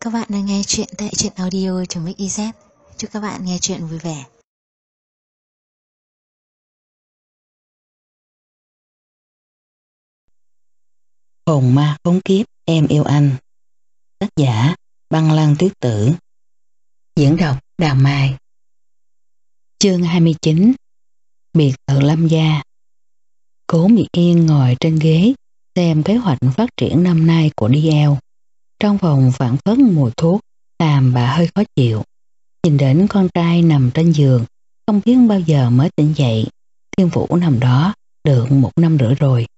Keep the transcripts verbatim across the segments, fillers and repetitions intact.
Các bạn đang nghe chuyện tại truyện audio.mix.iz. Chúc các bạn nghe chuyện vui vẻ. Hồn ma khốn kiếp em yêu anh. Tác giả Băng Lăng Tuyết Tử. Diễn đọc Đào Mai. Chương hai mươi chín. Biệt thự Lâm gia. Cố Mỹ Yên ngồi trên ghế xem kế hoạch phát triển năm nay của đê lờ. Trong phòng phảng phất mùi thuốc làm bà hơi khó chịu. Nhìn đến con trai nằm trên giường, không biết bao giờ mới tỉnh dậy. Thiên Vũ nằm đó được một năm rưỡi rồi.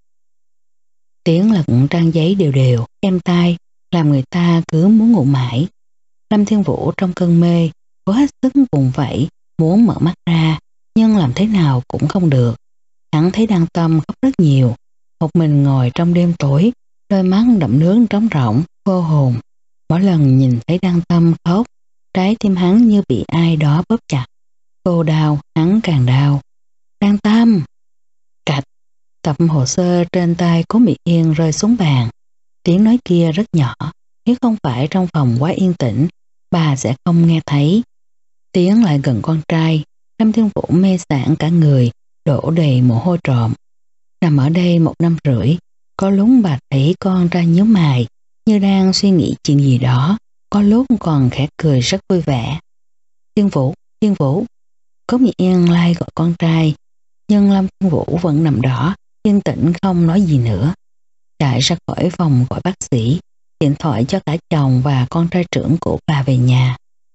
Tiếng lật trang giấy đều đều, êm tai, làm người ta cứ muốn ngủ mãi. Lâm Thiên Vũ trong cơn mê, cố hết sức vùng vẫy, muốn mở mắt ra, nhưng làm thế nào cũng không được. Hắn thấy Đăng Tâm khóc rất nhiều, một mình ngồi trong đêm tối, đôi mắt đẫm nước trống rỗng, vô hồn. Mỗi lần nhìn thấy Đăng Tâm khóc, trái tim hắn như bị ai đó bóp chặt. Cô đau, hắn càng đau. Đăng Tâm! Cạch! Tập hồ sơ trên tay Cố Mỹ Yên rơi xuống bàn. Tiếng nói kia rất nhỏ, nếu không phải trong phòng quá yên tĩnh, bà sẽ không nghe thấy. Tiếng lại gần con trai, Lâm Thiên Vũ mê sảng cả người, đổ đầy mồ hôi trộm. Nằm ở đây một năm rưỡi, có lúc bà thấy con trai nhíu mày, như đang suy nghĩ chuyện gì đó, có lúc còn khẽ cười rất vui vẻ. Thiên Vũ, Thiên Vũ! Cố Mỹ Yên lai gọi con trai, nhưng Lâm Thiên Vũ vẫn nằm đó, yên tĩnh không nói gì nữa. Chạy ra khỏi phòng gọi bác sĩ, điện thoại cho cả chồng và con trai trưởng của bà về nhà.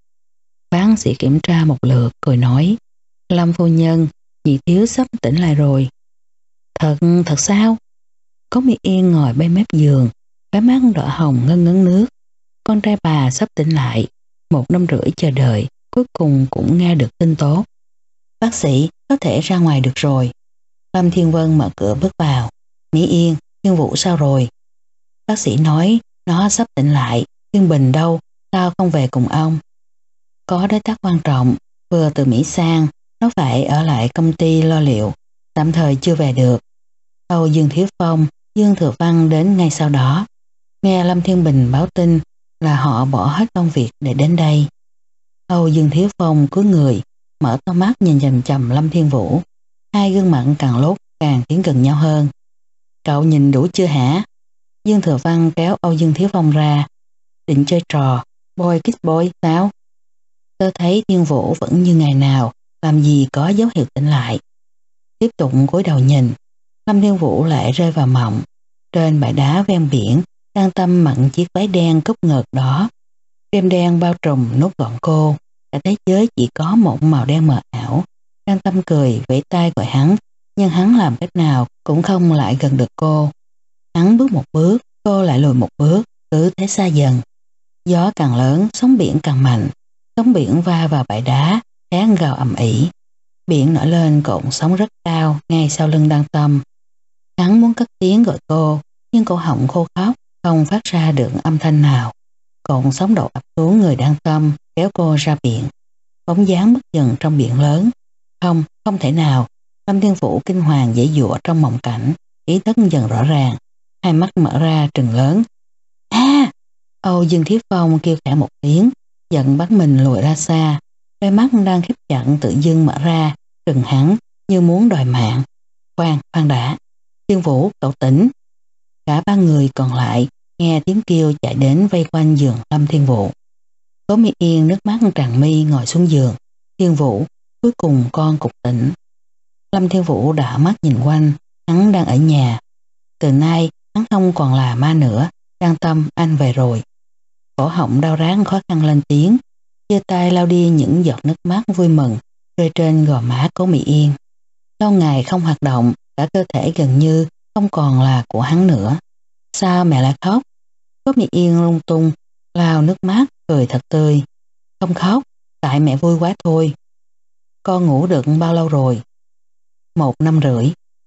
Bác sĩ kiểm tra một lượt rồi nói: Lâm phu nhân, chị Thiếu sắp tỉnh lại rồi. Thật, thật sao? Cố Mỹ Yên ngồi bên mép giường, cái mắt đỏ hồng ngân ngấn nước. Con trai bà sắp tỉnh lại, một năm rưỡi chờ đợi, cuối cùng cũng nghe được tin tốt. Bác sĩ, có thể ra ngoài được rồi. Lâm Thiên Vân mở cửa bước vào. Mỹ Yên, Thiên Vũ sao rồi? Bác sĩ nói nó sắp tỉnh lại. Thiên Bình đâu, sao không về cùng ông? Có đối tác quan trọng, vừa từ Mỹ sang, nó phải ở lại công ty lo liệu, tạm thời chưa về được. Âu Dương Thiếu Phong, Dương Thừa Văn đến ngay sau đó. Nghe Lâm Thiên Bình báo tin là họ bỏ hết công việc để đến đây. Âu Dương Thiếu Phong cúi người, mở to mắt nhìn chằm chằm Lâm Thiên Vũ. Hai gương mặt càng lúc càng tiến gần nhau hơn. Cậu nhìn đủ chưa hả? Dương Thừa Văn kéo Âu Dương Thiếu Phong ra. Định chơi trò boy kiss boy sao? Tớ thấy Thiên Vũ vẫn như ngày nào, làm gì có dấu hiệu tỉnh lại. Tiếp tục cúi đầu nhìn, Lâm Thiên Vũ lại rơi vào mộng. Trên bãi đá ven biển, Đăng Tâm mặc chiếc váy đen cúp ngực đỏ. Đêm đen bao trùm nút gọn cô, cả thế giới chỉ có một màu đen mờ ảo. Đăng Tâm cười vẫy tay gọi hắn, nhưng hắn làm cách nào cũng không lại gần được cô. Hắn bước một bước, cô lại lùi một bước, cứ thế xa dần. Gió càng lớn, sóng biển càng mạnh. Sóng biển va vào bãi đá, khẽ gào ầm ĩ. Biển nổi lên cộn sóng rất cao ngay sau lưng Đăng Tâm. Hắn muốn cất tiếng gọi cô, nhưng cổ họng khô khóc, không phát ra được âm thanh nào. Cộn sóng đổ ập xuống người Đăng Tâm, kéo cô ra biển. Bóng dáng bất dần trong biển lớn. Không, không thể nào. Lâm Thiên Vũ kinh hoàng dãy dụa trong mộng cảnh, ý thức dần rõ ràng, hai mắt mở ra trừng lớn. A! À! Âu Dương Thiếu Phong kêu khẽ một tiếng, giận bắt mình lùi ra xa, đôi mắt đang khiếp chặn tự dưng mở ra, trừng hắn như muốn đòi mạng. Khoan, khoan đã. Thiên Vũ, cậu tỉnh. Cả ba người còn lại nghe tiếng kêu chạy đến vây quanh giường Lâm Thiên Vũ. Cố Mỹ Yên nước mắt tràn mi ngồi xuống giường. Thiên Vũ, cuối cùng con cục tỉnh. Lâm Thiên Vũ đảo mắt nhìn quanh, hắn đang ở nhà. Từ nay hắn không còn là ma nữa. Đăng Tâm, anh về rồi. Cổ họng đau rát khó khăn lên tiếng, giơ tay lau đi những giọt nước mắt vui mừng rơi trên gò má Cố Mỹ Yên. Lâu ngày không hoạt động, cả cơ thể gần như không còn là của hắn nữa. Sao mẹ lại khóc? Cố Mỹ Yên lung tung lau nước mắt, cười thật tươi. Không khóc, tại mẹ vui quá thôi. Con ngủ được bao lâu rồi? Một năm rưỡi.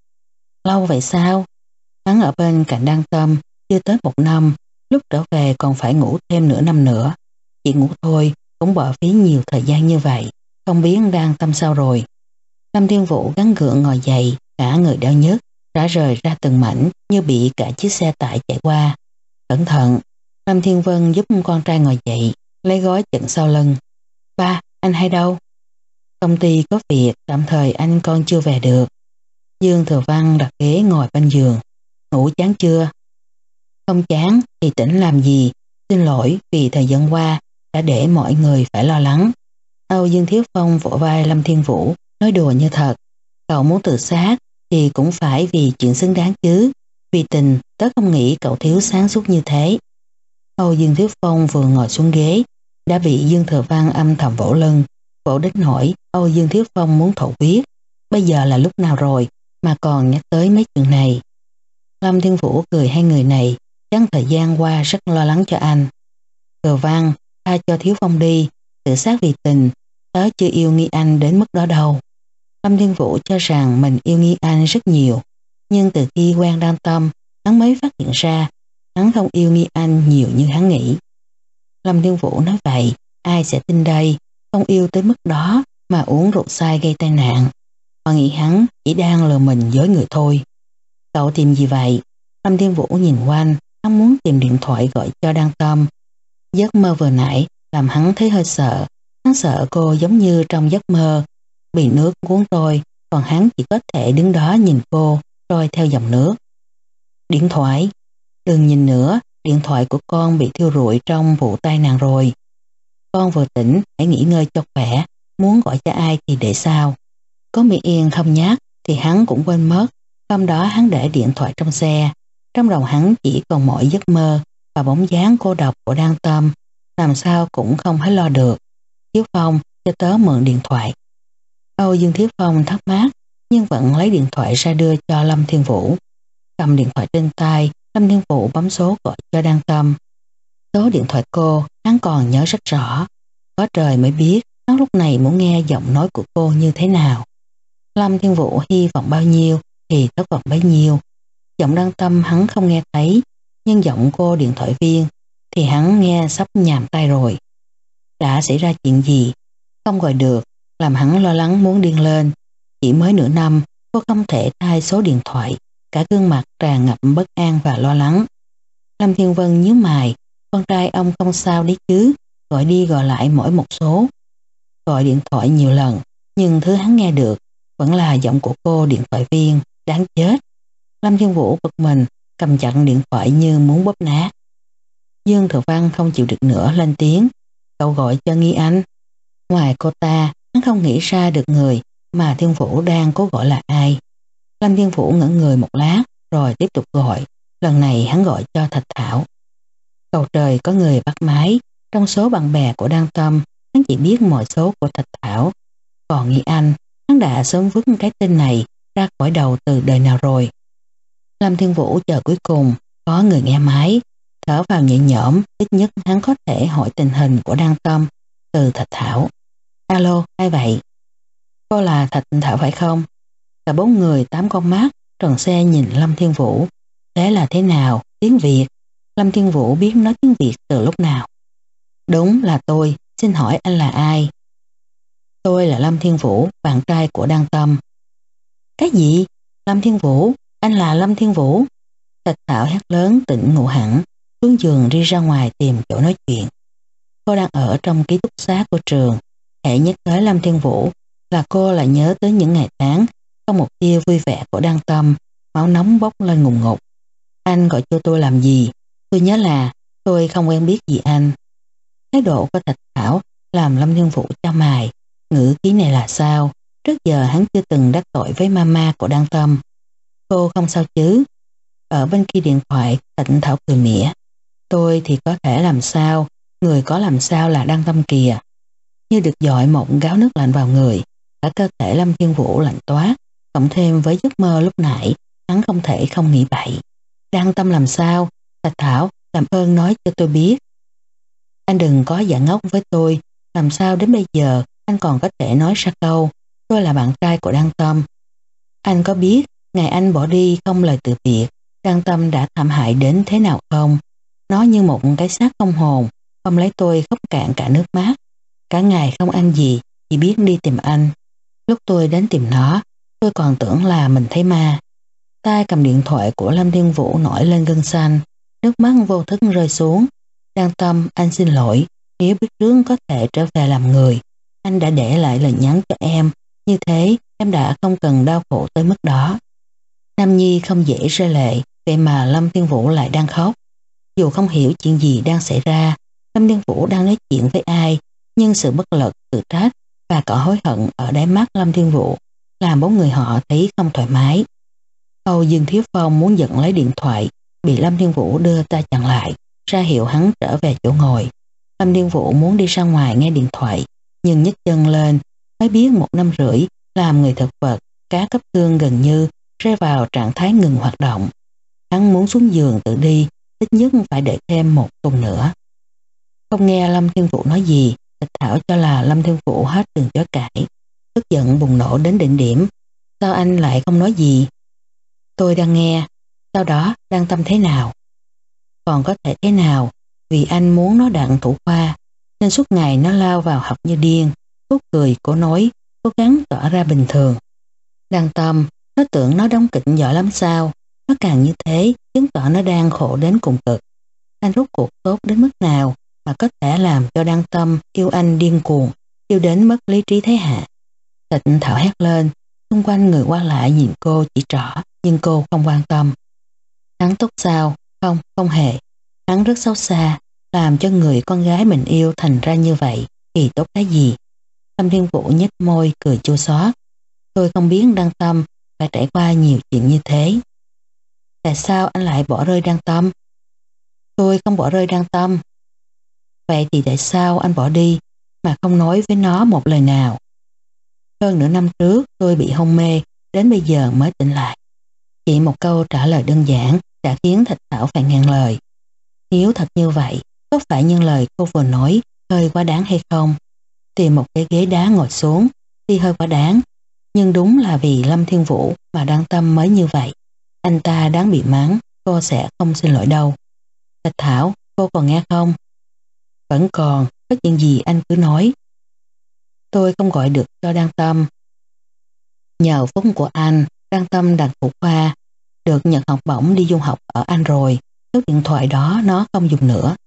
Lâu vậy sao? Hắn ở bên cạnh Đăng Tâm chưa tới một năm, lúc trở về còn phải ngủ thêm nửa năm nữa. Chỉ ngủ thôi cũng bỏ phí nhiều thời gian như vậy. Không biết Đăng Tâm sao rồi. Lâm Thiên Vũ gắng gượng ngồi dậy, cả người đau nhức, rã rời ra từng mảnh như bị cả chiếc xe tải chạy qua. Cẩn thận. Lâm Thiên Vân giúp con trai ngồi dậy, lấy gói chặn sau lưng. Ba, anh hay đâu? Công ty có việc, tạm thời anh con chưa về được. Dương Thừa Văn đặt ghế ngồi bên giường. Ngủ chán chưa? Không chán thì tỉnh làm gì? Xin lỗi vì thời gian qua đã để mọi người phải lo lắng. Âu Dương Thiếu Phong vỗ vai Lâm Thiên Vũ, nói đùa như thật. Cậu muốn tự sát thì cũng phải vì chuyện xứng đáng chứ. Vì tình, tớ không nghĩ cậu thiếu sáng suốt như thế. Âu Dương Thiếu Phong vừa ngồi xuống ghế, đã bị Dương Thừa Văn âm thầm vỗ lưng. Vỗ đến nỗi Âu Dương Thiếu Phong muốn thổ huyết. Bây giờ là lúc nào rồi mà còn nhắc tới mấy chuyện này? Lâm Thiên Vũ cười hai người này, chắc thời gian qua rất lo lắng cho anh. Thừa Văn, tha cho Thiếu Phong đi, tự sát vì tình, tớ chưa yêu nghi anh đến mức đó đâu. Lâm Thiên Vũ cho rằng mình yêu nghi anh rất nhiều, nhưng từ khi quen Đan Tâm, hắn mới phát hiện ra hắn không yêu nghi anh nhiều như hắn nghĩ. Lâm Thiên Vũ nói vậy, ai sẽ tin đây, không yêu tới mức đó mà uống rượu say gây tai nạn. Họ nghĩ hắn chỉ đang lừa mình dối người thôi. Cậu tìm gì vậy? Lâm Thiên Vũ nhìn quanh, hắn muốn tìm điện thoại gọi cho Đan Tâm. Giấc mơ vừa nãy làm hắn thấy hơi sợ. Hắn sợ cô giống như trong giấc mơ, bị nước cuốn trôi, còn hắn chỉ có thể đứng đó nhìn cô trôi theo dòng nước. Điện thoại? Đừng nhìn nữa, điện thoại của con bị thiêu rụi trong vụ tai nạn rồi. Con vừa tỉnh, hãy nghỉ ngơi cho khỏe, muốn gọi cho ai thì để sau. Có Mỹ Yên không nhắc thì hắn cũng quên mất. Hôm đó hắn để điện thoại trong xe, trong đầu hắn chỉ còn mỗi giấc mơ và bóng dáng cô độc của Đan Tâm, làm sao cũng không thấy lo được. Thiếu Phong, cho tớ mượn điện thoại. Âu Dương Thiếu Phong thắc mắc, nhưng vẫn lấy điện thoại ra đưa cho Lâm Thiên Vũ. Cầm điện thoại trên tay, Lâm Thiên Vũ bấm số gọi cho Đan Tâm. Số điện thoại cô, hắn còn nhớ rất rõ. Có trời mới biết, hắn lúc này muốn nghe giọng nói của cô như thế nào. Lâm Thiên Vũ hy vọng bao nhiêu thì thất vọng bấy nhiêu. Giọng Đan Tâm hắn không nghe thấy, nhưng giọng cô điện thoại viên thì hắn nghe sắp nhàm tai rồi. Đã xảy ra chuyện gì? Không gọi được, làm hắn lo lắng muốn điên lên. Chỉ mới nửa năm, cô không thể thay số điện thoại, cả gương mặt tràn ngập bất an và lo lắng. Lâm Thiên Vân nhíu mày, con trai ông không sao đấy chứ, gọi đi gọi lại mỗi một số. Gọi điện thoại nhiều lần, nhưng thứ hắn nghe được vẫn là giọng của cô điện thoại viên, đáng chết. Lâm Thiên Vũ bực mình, cầm chặt điện thoại như muốn bóp nát. Dương Thừa Văn không chịu được nữa lên tiếng, cậu gọi cho Nghi Anh. Ngoài cô ta, hắn không nghĩ ra được người mà Thiên Vũ đang cố gọi là ai. Lâm Thiên Vũ ngẩn người một lát, rồi tiếp tục gọi. Lần này hắn gọi cho Thạch Thảo. Cầu trời có người bắt máy, trong số bạn bè của Đan Tâm, hắn chỉ biết mọi số của Thạch Thảo. Còn Nghi Anh, hắn đã sớm vứt cái tên này ra khỏi đầu từ đời nào rồi. Lâm Thiên Vũ chờ cuối cùng có người nghe máy, thở vào nhẹ nhõm, ít nhất hắn có thể hỏi tình hình của Đan Tâm từ Thạch Thảo. Alo, ai vậy? Cô là Thạch Thảo phải không? Cả bốn người tám con mắt tròn xe nhìn Lâm Thiên Vũ. Thế là thế nào? Tiếng Việt? Lâm Thiên Vũ biết nói tiếng Việt từ lúc nào? Đúng là tôi, xin hỏi anh là ai? Tôi là Lâm Thiên Vũ, bạn trai của Đan Tâm. Cái gì? Lâm Thiên Vũ? Anh là Lâm Thiên Vũ? Thạch Thảo hét lớn tỉnh ngủ hẳn, xuống giường đi ra ngoài tìm chỗ nói chuyện. Cô đang ở trong ký túc xá của trường, hễ nhắc tới Lâm Thiên Vũ là cô lại nhớ tới những ngày tháng không một tia vui vẻ của Đan Tâm, máu nóng bốc lên ngùng ngục. Anh gọi cho tôi làm gì? Tôi nhớ là tôi không quen biết gì anh. Thái độ của Thạch Thảo làm Lâm Thiên Vũ chau mày. Ngữ khí này là sao? Trước giờ hắn chưa từng đắc tội với mama của Đan Tâm. Cô không sao chứ? Ở bên kia điện thoại, Thạch Thảo cười mỉa. Tôi thì có thể làm sao? Người có làm sao là Đan Tâm kìa. Như được dội một gáo nước lạnh vào người. Cả cơ thể Lâm Thiên Vũ lạnh toát, cộng thêm với giấc mơ lúc nãy, hắn không thể không nghĩ bậy. Đan Tâm làm sao? Thạch Thảo, làm ơn nói cho tôi biết. Anh đừng có giả ngốc với tôi. Làm sao đến bây giờ anh còn có thể nói ra câu tôi là bạn trai của Đan Tâm? Anh có biết ngày anh bỏ đi không lời từ biệt, Đan Tâm đã thảm hại đến thế nào không? Nó như một cái xác không hồn, không lấy tôi khóc cạn cả nước mắt. Cả ngày không ăn gì, chỉ biết đi tìm anh. Lúc tôi đến tìm nó, tôi còn tưởng là mình thấy ma. Tay cầm điện thoại của Lâm Thiên Vũ nổi lên gân xanh, nước mắt vô thức rơi xuống. Đăng Tâm, anh xin lỗi, nếu biết trước có thể trở về làm người, anh đã để lại lời nhắn cho em, như thế em đã không cần đau khổ tới mức đó. Nam Nhi không dễ rơi lệ, vậy mà Lâm Thiên Vũ lại đang khóc. Dù không hiểu chuyện gì đang xảy ra, Lâm Thiên Vũ đang nói chuyện với ai, nhưng sự bất lực, tự trách và cả hối hận ở đáy mắt Lâm Thiên Vũ làm bốn người họ thấy không thoải mái. Âu Dương Thiếu Phong muốn giận lấy điện thoại, bị Lâm Thiên Vũ đưa tay chặn lại, ra hiệu hắn trở về chỗ ngồi. Lâm Thiên Vũ muốn đi ra ngoài nghe điện thoại, nhưng nhấc chân lên, mới biết một năm rưỡi làm người thực vật, cá cấp thương gần như rơi vào trạng thái ngừng hoạt động. Hắn muốn xuống giường tự đi, ít nhất phải đợi thêm một tuần nữa. Không nghe Lâm Thiên Vũ nói gì, Thạch Thảo cho là Lâm Thiên Vũ hết đường chối cãi, tức giận bùng nổ đến đỉnh điểm. Sao anh lại không nói gì? Tôi đang nghe. Sau đó Đăng Tâm thế nào? Còn có thể thế nào, vì anh muốn nó đặng thủ khoa, nên suốt ngày nó lao vào học như điên. Phúc cười, cổ nói, cố gắng tỏ ra bình thường. Đăng Tâm, nó tưởng nó đóng kịch giỏi lắm sao? Nó càng như thế, chứng tỏ nó đang khổ đến cùng cực. Anh rốt cuộc tốt đến mức nào mà có thể làm cho Đăng Tâm yêu anh điên cuồng, yêu đến mất lý trí thế hạ? Thạch Thảo hét lên, xung quanh người qua lại nhìn cô chỉ trỏ, nhưng cô không quan tâm. Hắn tốt sao? Không, không hề. Hắn rất xấu xa, làm cho người con gái mình yêu thành ra như vậy, thì tốt cái gì? Lâm Thiên Vũ nhếch môi cười chua xót. Tôi không biết Đăng Tâm phải trải qua nhiều chuyện như thế. Tại sao anh lại bỏ rơi Đăng Tâm? Tôi không bỏ rơi Đăng Tâm. Vậy thì tại sao anh bỏ đi mà không nói với nó một lời nào? Hơn nửa năm trước tôi bị hôn mê, đến bây giờ mới tỉnh lại. Chỉ một câu trả lời đơn giản đã khiến Thạch Thảo phải ngàn lời. Nếu thật như vậy, có phải những lời cô vừa nói hơi quá đáng hay không? Tìm một cái ghế đá ngồi xuống thì hơi quá đáng, nhưng đúng là vì Lâm Thiên Vũ mà Đăng Tâm mới như vậy. Anh ta đáng bị mắng, cô sẽ không xin lỗi đâu. Thạch Thảo, cô còn nghe không? Vẫn còn, có chuyện gì anh cứ nói. Tôi không gọi được cho Đăng Tâm. Nhờ phúc của anh, Đăng Tâm đạt phụ khoa, được nhận học bổng đi du học ở Anh rồi. Số điện thoại đó nó không dùng nữa.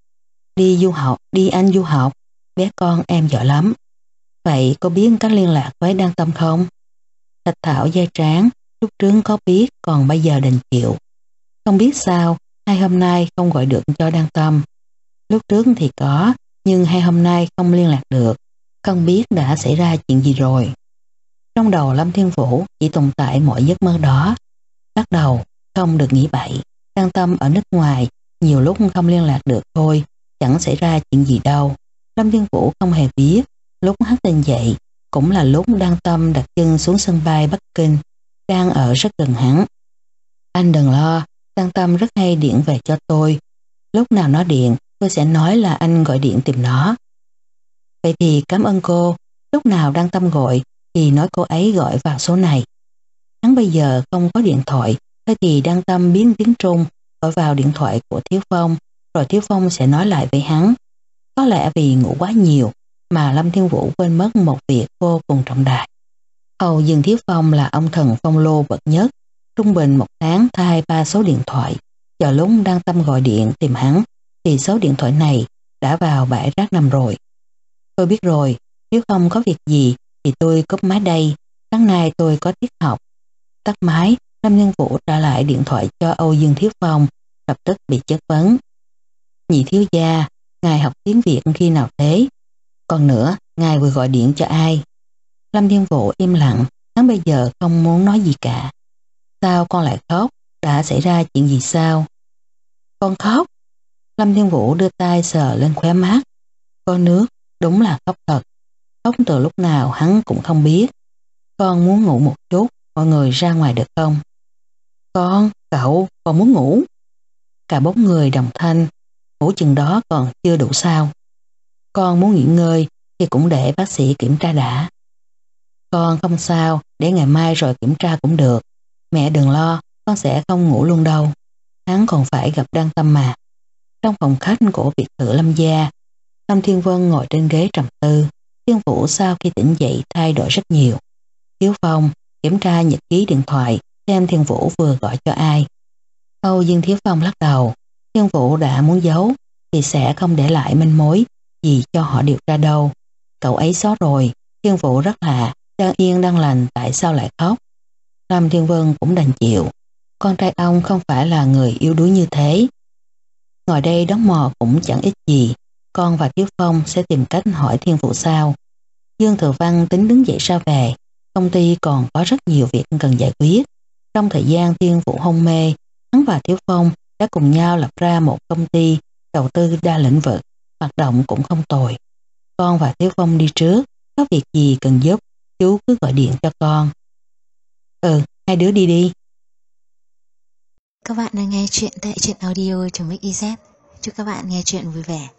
Đi du học, đi Anh du học, bé con em giỏi lắm. Vậy có biết cách liên lạc với Đăng Tâm không? Thạch Thảo dai trán, lúc trước có biết, còn bây giờ đành chịu. Không biết sao, hai hôm nay không gọi được cho Đăng Tâm. Lúc trước thì có, nhưng hai hôm nay không liên lạc được. Không biết đã xảy ra chuyện gì rồi. Trong đầu Lâm Thiên Vũ chỉ tồn tại mọi giấc mơ đó. Bắt đầu, không được nghĩ bậy. Đăng Tâm ở nước ngoài, nhiều lúc không liên lạc được thôi, chẳng xảy ra chuyện gì đâu. Lâm Thiên Vũ không hề biết, lúc hắn tỉnh dậy, cũng là lúc Đăng Tâm đặt chân xuống sân bay Bắc Kinh, đang ở rất gần hắn. Anh đừng lo, Đăng Tâm rất hay điện về cho tôi. Lúc nào nó điện, tôi sẽ nói là anh gọi điện tìm nó. Vậy thì cảm ơn cô, lúc nào Đăng Tâm gọi thì nói cô ấy gọi vào số này. Hắn bây giờ không có điện thoại, thế thì Đăng Tâm biến tiếng Trung gọi vào điện thoại của Thiếu Phong, rồi Thiếu Phong sẽ nói lại với hắn. Có lẽ vì ngủ quá nhiều mà Lâm Thiên Vũ quên mất một việc vô cùng trọng đại. Âu Dương Thiếu Phong là ông thần phong lô bậc nhất, trung bình một tháng thay ba số điện thoại. Giờ lúc Đăng Tâm gọi điện tìm hắn thì số điện thoại này đã vào bãi rác nằm rồi. Tôi biết rồi, nếu không có việc gì thì tôi cúp máy đây, sáng nay tôi có tiết học. Tắt máy, Lâm Thiên Vũ trả lại điện thoại cho Âu Dương Thiếu Phong, lập tức bị chất vấn. Nhị thiếu gia, ngài học tiếng Việt khi nào thế? Còn nữa, ngài vừa gọi điện cho ai? Lâm Thiên Vũ im lặng, hắn bây giờ không muốn nói gì cả. Sao con lại khóc? Đã xảy ra chuyện gì sao? Con khóc? Lâm Thiên Vũ đưa tay sờ lên khóe mắt. Có nước, đúng là khóc thật. Khóc từ lúc nào hắn cũng không biết. Con muốn ngủ một chút, mọi người ra ngoài được không? Con, cậu, còn muốn ngủ? Cả bốn người đồng thanh, ngủ chừng đó còn chưa đủ sao? Con muốn nghỉ ngơi thì cũng để bác sĩ kiểm tra đã. Con không sao, để ngày mai rồi kiểm tra cũng được. Mẹ đừng lo, con sẽ không ngủ luôn đâu. Hắn còn phải gặp Đăng Tâm mà. Trong phòng khách của biệt thự Lâm gia, Lâm Thiên Vân ngồi trên ghế trầm tư. Thiên Vũ sau khi tỉnh dậy thay đổi rất nhiều. Thiếu Phong kiểm tra nhật ký điện thoại xem Thiên Vũ vừa gọi cho ai. Âu Dương Thiếu Phong lắc đầu. Thiên Vũ đã muốn giấu, thì sẽ không để lại manh mối gì cho họ điều tra đâu. Cậu ấy xót rồi, Thiên Vũ rất lạ, đang yên đang lành tại sao lại khóc. Lâm Thiên Vân cũng đành chịu. Con trai ông không phải là người yếu đuối như thế. Ngồi đây đón mò cũng chẳng ích gì. Con và Tiếu Phong sẽ tìm cách hỏi Thiên Vũ sau. Dương Thừa Văn tính đứng dậy ra về. Công ty còn có rất nhiều việc cần giải quyết. Trong thời gian Thiên Vũ hôn mê, hắn và Tiếu Phong đã cùng nhau lập ra một công ty đầu tư đa lĩnh vực, hoạt động cũng không tồi. Con và Tiếu Phong đi trước, có việc gì cần giúp, chú cứ gọi điện cho con. Ừ, hai đứa đi đi. Các bạn đang nghe chuyện tại truyện audio.mixyz. Chúc các bạn nghe chuyện vui vẻ.